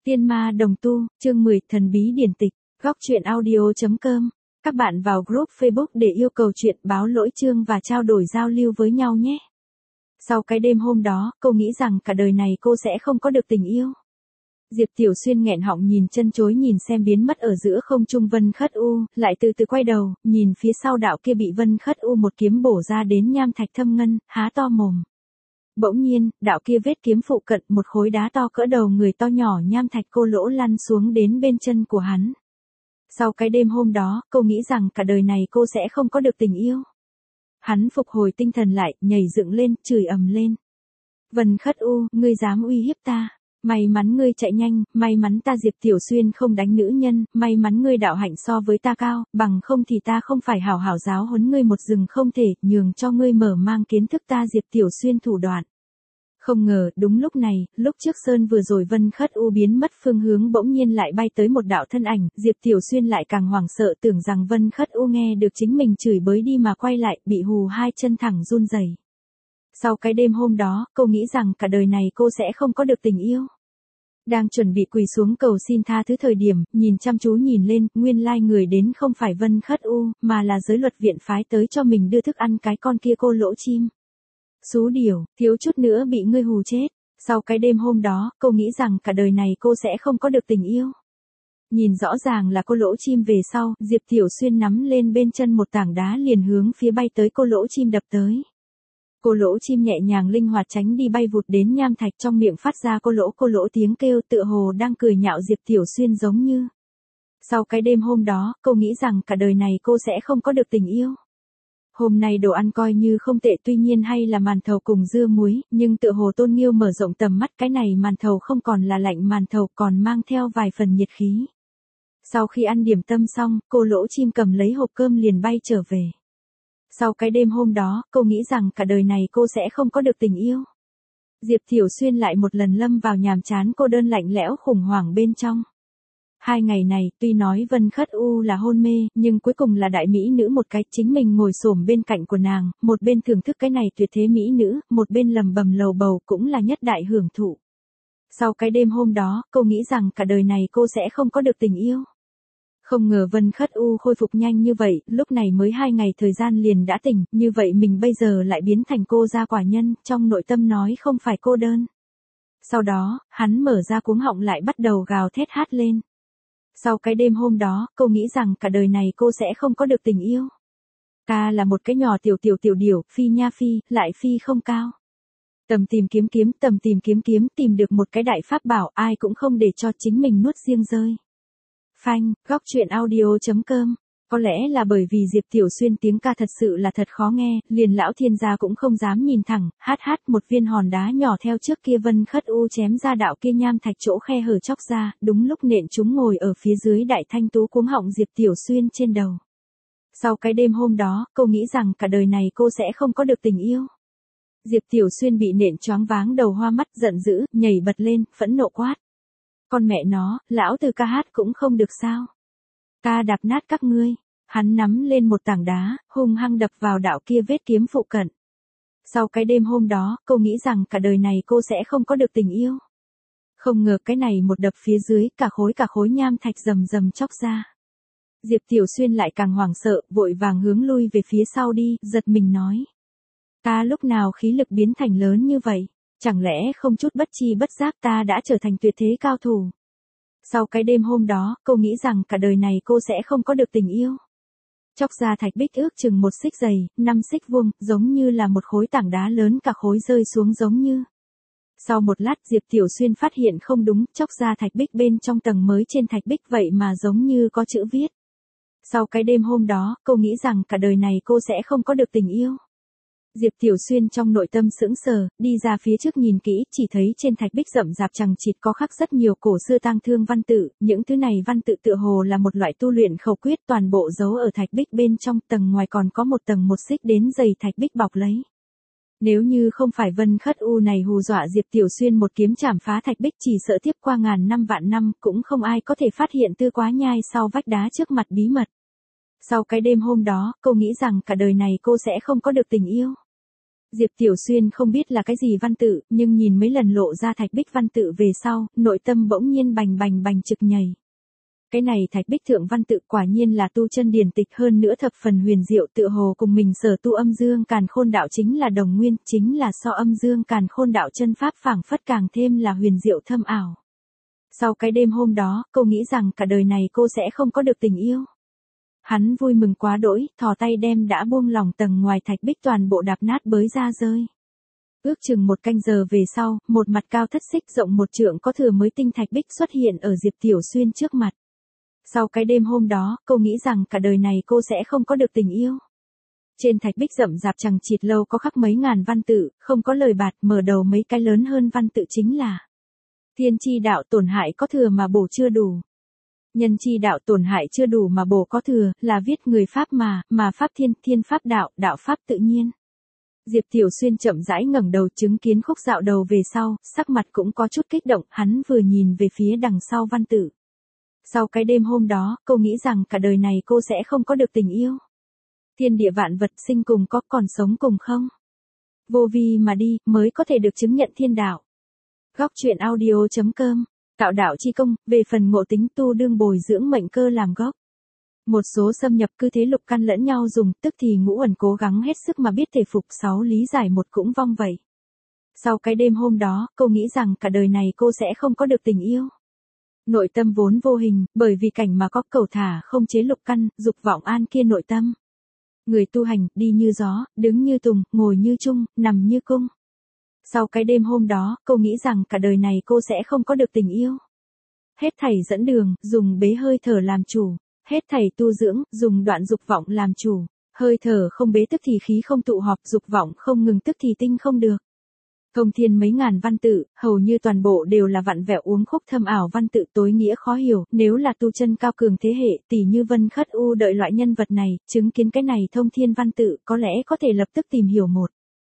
Tiên ma đồng tu, chương 10, thần bí điển tịch, góc truyện audio.com. Các bạn vào group Facebook để yêu cầu chuyện, báo lỗi chương và trao đổi giao lưu với nhau nhé. Sau cái đêm hôm đó, cô nghĩ rằng cả đời này cô sẽ không có được tình yêu. Diệp Tiểu Xuyên nghẹn họng nhìn chân chối nhìn xem biến mất ở giữa không trung Vân Khất U, lại từ từ quay đầu, nhìn phía sau đạo kia bị Vân Khất U một kiếm bổ ra đến nham thạch thâm ngân, há to mồm. Bỗng nhiên, đạo kia vết kiếm phụ cận một khối đá to cỡ đầu người to nhỏ nham thạch cô lỗ lăn xuống đến bên chân của hắn. Sau cái đêm hôm đó, cô nghĩ rằng cả đời này cô sẽ không có được tình yêu. Hắn phục hồi tinh thần lại, nhảy dựng lên, chửi ầm lên. Vân Khất U, ngươi dám uy hiếp ta. May mắn ngươi chạy nhanh, may mắn ta Diệp Tiểu Xuyên không đánh nữ nhân, may mắn ngươi đạo hạnh so với ta cao, bằng không thì ta không phải hảo hảo giáo huấn ngươi một rừng không thể, nhường cho ngươi mở mang kiến thức ta Diệp Tiểu Xuyên thủ đoạn. Không ngờ, đúng lúc này, lúc trước Sơn vừa rồi Vân Khất U biến mất phương hướng bỗng nhiên lại bay tới một đạo thân ảnh, Diệp Tiểu Xuyên lại càng hoảng sợ tưởng rằng Vân Khất U nghe được chính mình chửi bới đi mà quay lại, bị hù hai chân thẳng run rẩy. Sau cái đêm hôm đó, cô nghĩ rằng cả đời này cô sẽ không có được tình yêu. Đang chuẩn bị quỳ xuống cầu xin tha thứ thời điểm, nhìn chăm chú nhìn lên, nguyên lai người đến không phải Vân Khất U, mà là giới luật viện phái tới cho mình đưa thức ăn cái con kia cô lỗ chim. Xú điểu, thiếu chút nữa bị ngươi hù chết. Sau cái đêm hôm đó, cô nghĩ rằng cả đời này cô sẽ không có được tình yêu. Nhìn rõ ràng là cô lỗ chim về sau, Diệp Tiểu Xuyên nắm lên bên chân một tảng đá liền hướng phía bay tới cô lỗ chim đập tới. Cô lỗ chim nhẹ nhàng linh hoạt tránh đi bay vụt đến nham thạch trong miệng phát ra cô lỗ tiếng kêu tựa hồ đang cười nhạo Diệp Tiểu Xuyên giống như. Sau cái đêm hôm đó, cô nghĩ rằng cả đời này cô sẽ không có được tình yêu. Hôm nay đồ ăn coi như không tệ tuy nhiên hay là màn thầu cùng dưa muối, nhưng tựa hồ Tôn Nghiêu mở rộng tầm mắt cái này màn thầu không còn là lạnh màn thầu còn mang theo vài phần nhiệt khí. Sau khi ăn điểm tâm xong, cô lỗ chim cầm lấy hộp cơm liền bay trở về. Sau cái đêm hôm đó, cô nghĩ rằng cả đời này cô sẽ không có được tình yêu. Diệp Tiểu Xuyên lại một lần lâm vào nhàm chán cô đơn lạnh lẽo khủng hoảng bên trong. 2 ngày này, tuy nói Vân Khất U là hôn mê, nhưng cuối cùng là đại mỹ nữ một cái, chính mình ngồi xổm bên cạnh của nàng, một bên thưởng thức cái này tuyệt thế mỹ nữ, một bên lầm bầm lầu bầu cũng là nhất đại hưởng thụ. Sau cái đêm hôm đó, cô nghĩ rằng cả đời này cô sẽ không có được tình yêu. Không ngờ Vân Khất U khôi phục nhanh như vậy, lúc này mới 2 ngày thời gian liền đã tỉnh, như vậy mình bây giờ lại biến thành cô gia quả nhân, trong nội tâm nói không phải cô đơn. Sau đó, hắn mở ra cuống họng lại bắt đầu gào thét hát lên. Sau cái đêm hôm đó, cô nghĩ rằng cả đời này cô sẽ không có được tình yêu. Ta là một cái nhỏ tiểu điểu, phi nha phi, lại phi không cao. Tầm tìm kiếm tìm được một cái đại pháp bảo ai cũng không để cho chính mình nuốt riêng rơi. Phanh, góc truyện audio.com. Có lẽ là bởi vì Diệp Tiểu Xuyên tiếng ca thật sự là thật khó nghe, liền lão thiên gia cũng không dám nhìn thẳng, hát một viên hòn đá nhỏ theo trước kia Vân Khất U chém ra đạo kia nham thạch chỗ khe hở chóc ra, đúng lúc nện chúng ngồi ở phía dưới đại thanh tú cuống họng Diệp Tiểu Xuyên trên đầu. Sau cái đêm hôm đó, cô nghĩ rằng cả đời này cô sẽ không có được tình yêu. Diệp Tiểu Xuyên bị nện choáng váng đầu hoa mắt giận dữ, nhảy bật lên, phẫn nộ quát. Con mẹ nó, lão từ ca hát cũng không được sao? Ta đạp nát các ngươi. Hắn nắm lên một tảng đá, hung hăng đập vào đạo kia vết kiếm phụ cận. Sau cái đêm hôm đó, cô nghĩ rằng cả đời này cô sẽ không có được tình yêu. Không ngờ cái này một đập phía dưới, cả khối nham thạch rầm chóc ra. Diệp Tiểu Xuyên lại càng hoảng sợ, vội vàng hướng lui về phía sau đi, giật mình nói. Ta lúc nào khí lực biến thành lớn như vậy? Chẳng lẽ không chút bất chi bất giác ta đã trở thành tuyệt thế cao thủ? Sau cái đêm hôm đó, cô nghĩ rằng cả đời này cô sẽ không có được tình yêu. Chóc ra thạch bích ước chừng 1 xích dày, 5 xích vuông, giống như là một khối tảng đá lớn cả khối rơi xuống giống như. Sau một lát Diệp Tiểu Xuyên phát hiện không đúng, chóc ra thạch bích bên trong tầng mới trên thạch bích vậy mà giống như có chữ viết. Sau cái đêm hôm đó, cô nghĩ rằng cả đời này cô sẽ không có được tình yêu. Diệp Tiểu Xuyên trong nội tâm sững sờ, đi ra phía trước nhìn kỹ, chỉ thấy trên thạch bích rậm rạp chằng chịt có khắc rất nhiều cổ xưa tang thương văn tự, những thứ này văn tự tựa hồ là một loại tu luyện khẩu quyết toàn bộ giấu ở thạch bích bên trong, tầng ngoài còn có một tầng 1 xích đến dày thạch bích bọc lấy. Nếu như không phải Vân Khất U này hù dọa Diệp Tiểu Xuyên một kiếm chảm phá thạch bích chỉ sợ tiếp qua ngàn năm vạn năm cũng không ai có thể phát hiện Tư Quá Nhai sau vách đá trước mặt bí mật. Sau cái đêm hôm đó, cô nghĩ rằng cả đời này cô sẽ không có được tình yêu. Diệp Tiểu Xuyên không biết là cái gì văn tự, nhưng nhìn mấy lần lộ ra thạch bích văn tự về sau, nội tâm bỗng nhiên bành bành bành trực nhảy. Cái này thạch bích thượng văn tự quả nhiên là tu chân điển tịch, hơn nữa thập phần huyền diệu, tựa hồ cùng mình sở tu âm dương càn khôn đạo chính là đồng nguyên, chính là so âm dương càn khôn đạo chân pháp phảng phất càng thêm là huyền diệu thâm ảo. Sau cái đêm hôm đó, cô nghĩ rằng cả đời này cô sẽ không có được tình yêu. Hắn vui mừng quá đỗi, thò tay đem đã buông lỏng tầng ngoài thạch bích toàn bộ đạp nát bới ra rơi. Ước chừng một canh giờ về sau, một mặt cao thất xích rộng 1 trượng có thừa mới tinh thạch bích xuất hiện ở Diệp Tiểu Xuyên trước mặt. Sau cái đêm hôm đó, cô nghĩ rằng cả đời này cô sẽ không có được tình yêu. Trên thạch bích rậm rạp chằng chịt lâu có khắc mấy ngàn văn tự, không có lời bạt, mở đầu mấy cái lớn hơn văn tự chính là: thiên chi đạo tổn hại có thừa mà bổ chưa đủ. Nhân chi đạo tổn hại chưa đủ mà bổ có thừa, là viết người pháp mà pháp thiên, thiên pháp đạo, đạo pháp tự nhiên. Diệp Tiểu Xuyên chậm rãi ngẩng đầu chứng kiến khúc dạo đầu về sau, sắc mặt cũng có chút kích động, hắn vừa nhìn về phía đằng sau văn tự. Sau cái đêm hôm đó, cô nghĩ rằng cả đời này cô sẽ không có được tình yêu. Thiên địa vạn vật sinh cùng có, còn sống cùng không. Vô vi mà đi, mới có thể được chứng nhận thiên đạo. Góc truyện audio.com, tạo đạo chi công, về phần ngộ tính tu đương bồi dưỡng mệnh cơ làm gốc. Một số xâm nhập cư thế lục căn lẫn nhau dùng, tức thì ngũ ẩn cố gắng hết sức mà biết thể phục, 6 lý giải một cũng vong vậy. Sau cái đêm hôm đó, cô nghĩ rằng cả đời này cô sẽ không có được tình yêu. Nội tâm vốn vô hình, bởi vì cảnh mà có cầu thả không chế lục căn, dục vọng an kia nội tâm. Người tu hành, đi như gió, đứng như tùng, ngồi như trung, nằm như cung. Sau cái đêm hôm đó, cô nghĩ rằng cả đời này cô sẽ không có được tình yêu. Hết thảy dẫn đường, dùng bế hơi thở làm chủ. Hết thảy tu dưỡng, dùng đoạn dục vọng làm chủ. Hơi thở không bế tức thì khí không tụ họp, dục vọng không ngừng tức thì tinh không được. Thông thiên mấy ngàn văn tự, hầu như toàn bộ đều là vặn vẹo uốn khúc thâm ảo văn tự tối nghĩa khó hiểu, nếu là tu chân cao cường thế hệ, tỷ như Vân Khất U đợi loại nhân vật này, chứng kiến cái này thông thiên văn tự, có lẽ có thể lập tức tìm hiểu 1.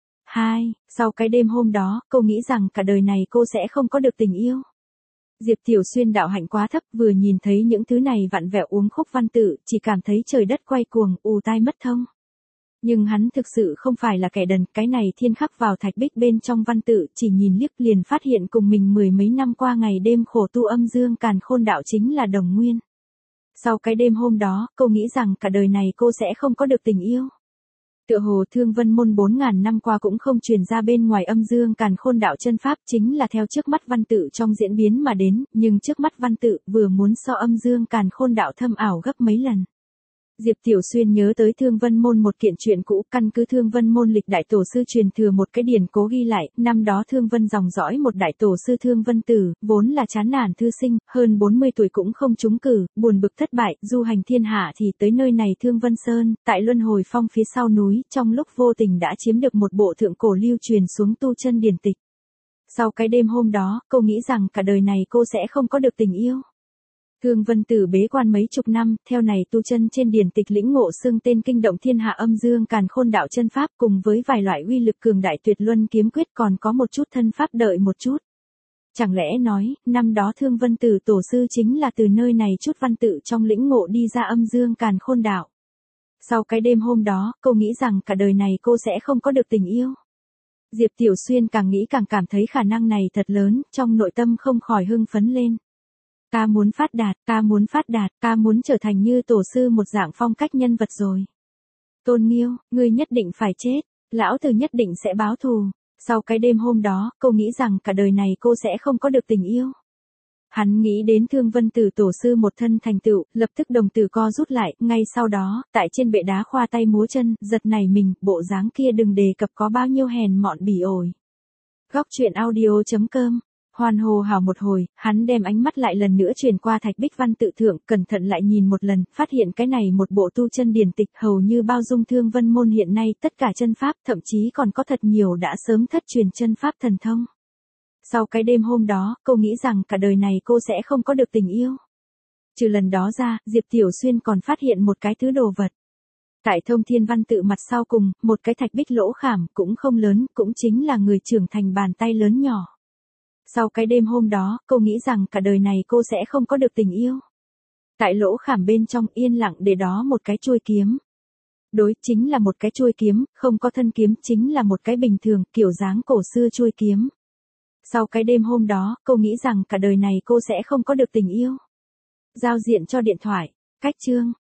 2, sau cái đêm hôm đó, cô nghĩ rằng cả đời này cô sẽ không có được tình yêu. Diệp Tiểu Xuyên đạo hạnh quá thấp, vừa nhìn thấy những thứ này vặn vẹo uốn khúc văn tự, chỉ cảm thấy trời đất quay cuồng, ù tai mất thông. Nhưng hắn thực sự không phải là kẻ đần, cái này thiên khắc vào thạch bích bên trong văn tự, chỉ nhìn liếc liền phát hiện cùng mình 10 mấy năm qua ngày đêm khổ tu âm dương càn khôn đạo chính là đồng nguyên. Sau cái đêm hôm đó, cô nghĩ rằng cả đời này cô sẽ không có được tình yêu. Tựa hồ Thương Vân môn 4.000 năm qua cũng không truyền ra bên ngoài âm dương càn khôn đạo chân pháp, chính là theo trước mắt văn tự trong diễn biến mà đến, nhưng trước mắt văn tự vừa muốn so âm dương càn khôn đạo thâm ảo gấp mấy lần. Diệp Tiểu Xuyên nhớ tới Thương Vân môn một kiện chuyện cũ, căn cứ Thương Vân môn lịch đại tổ sư truyền thừa một cái điển cố ghi lại, năm đó Thương Vân dòng dõi một đại tổ sư Thương Vân Tử, vốn là chán nản thư sinh, hơn 40 tuổi cũng không trúng cử, buồn bực thất bại, du hành thiên hạ thì tới nơi này Thương Vân Sơn, tại Luân Hồi Phong phía sau núi, trong lúc vô tình đã chiếm được một bộ thượng cổ lưu truyền xuống tu chân điển tịch. Sau cái đêm hôm đó, cô nghĩ rằng cả đời này cô sẽ không có được tình yêu. Thương Vân Tử bế quan mấy chục năm, theo này tu chân trên điển tịch lĩnh ngộ xưng tên kinh động thiên hạ âm dương càn khôn đạo chân pháp, cùng với vài loại uy lực cường đại tuyệt luân kiếm quyết, còn có một chút thân pháp đợi một chút. Chẳng lẽ nói, năm đó Thương Vân Tử tổ sư chính là từ nơi này chút văn tự trong lĩnh ngộ đi ra âm dương càn khôn đạo. Sau cái đêm hôm đó, cô nghĩ rằng cả đời này cô sẽ không có được tình yêu. Diệp Tiểu Xuyên càng nghĩ càng cảm thấy khả năng này thật lớn, trong nội tâm không khỏi hưng phấn lên. Ta muốn phát đạt, ta muốn phát đạt, ta muốn trở thành như tổ sư một dạng phong cách nhân vật rồi. Tôn Nghiêu, ngươi nhất định phải chết, lão tử nhất định sẽ báo thù. Sau cái đêm hôm đó, cô nghĩ rằng cả đời này cô sẽ không có được tình yêu. Hắn nghĩ đến Thương Vân Tử tổ sư một thân thành tựu, lập tức đồng tử co rút lại, ngay sau đó, tại trên bệ đá khoa tay múa chân, giật nảy mình, bộ dáng kia đừng đề cập có bao nhiêu hèn mọn bỉ ổi. Góc truyện audio.com. Hoàn hồ hào một hồi, hắn đem ánh mắt lại lần nữa truyền qua thạch bích văn tự thượng, cẩn thận lại nhìn một lần, phát hiện cái này một bộ tu chân điển tịch hầu như bao dung Thương Vân môn hiện nay tất cả chân pháp, thậm chí còn có thật nhiều đã sớm thất truyền chân pháp thần thông. Sau cái đêm hôm đó, cô nghĩ rằng cả đời này cô sẽ không có được tình yêu. Trừ lần đó ra, Diệp Tiểu Xuyên còn phát hiện một cái thứ đồ vật. Tại thông thiên văn tự mặt sau cùng, một cái thạch bích lỗ khảm, cũng không lớn, cũng chính là người trưởng thành bàn tay lớn nhỏ. Sau cái đêm hôm đó, cô nghĩ rằng cả đời này cô sẽ không có được tình yêu. Tại lỗ khảm bên trong yên lặng để đó một cái chuôi kiếm. Đối, chính là một cái chuôi kiếm, không có thân kiếm, chính là một cái bình thường, kiểu dáng cổ xưa chuôi kiếm. Sau cái đêm hôm đó, cô nghĩ rằng cả đời này cô sẽ không có được tình yêu. Giao diện cho điện thoại. Cách chương.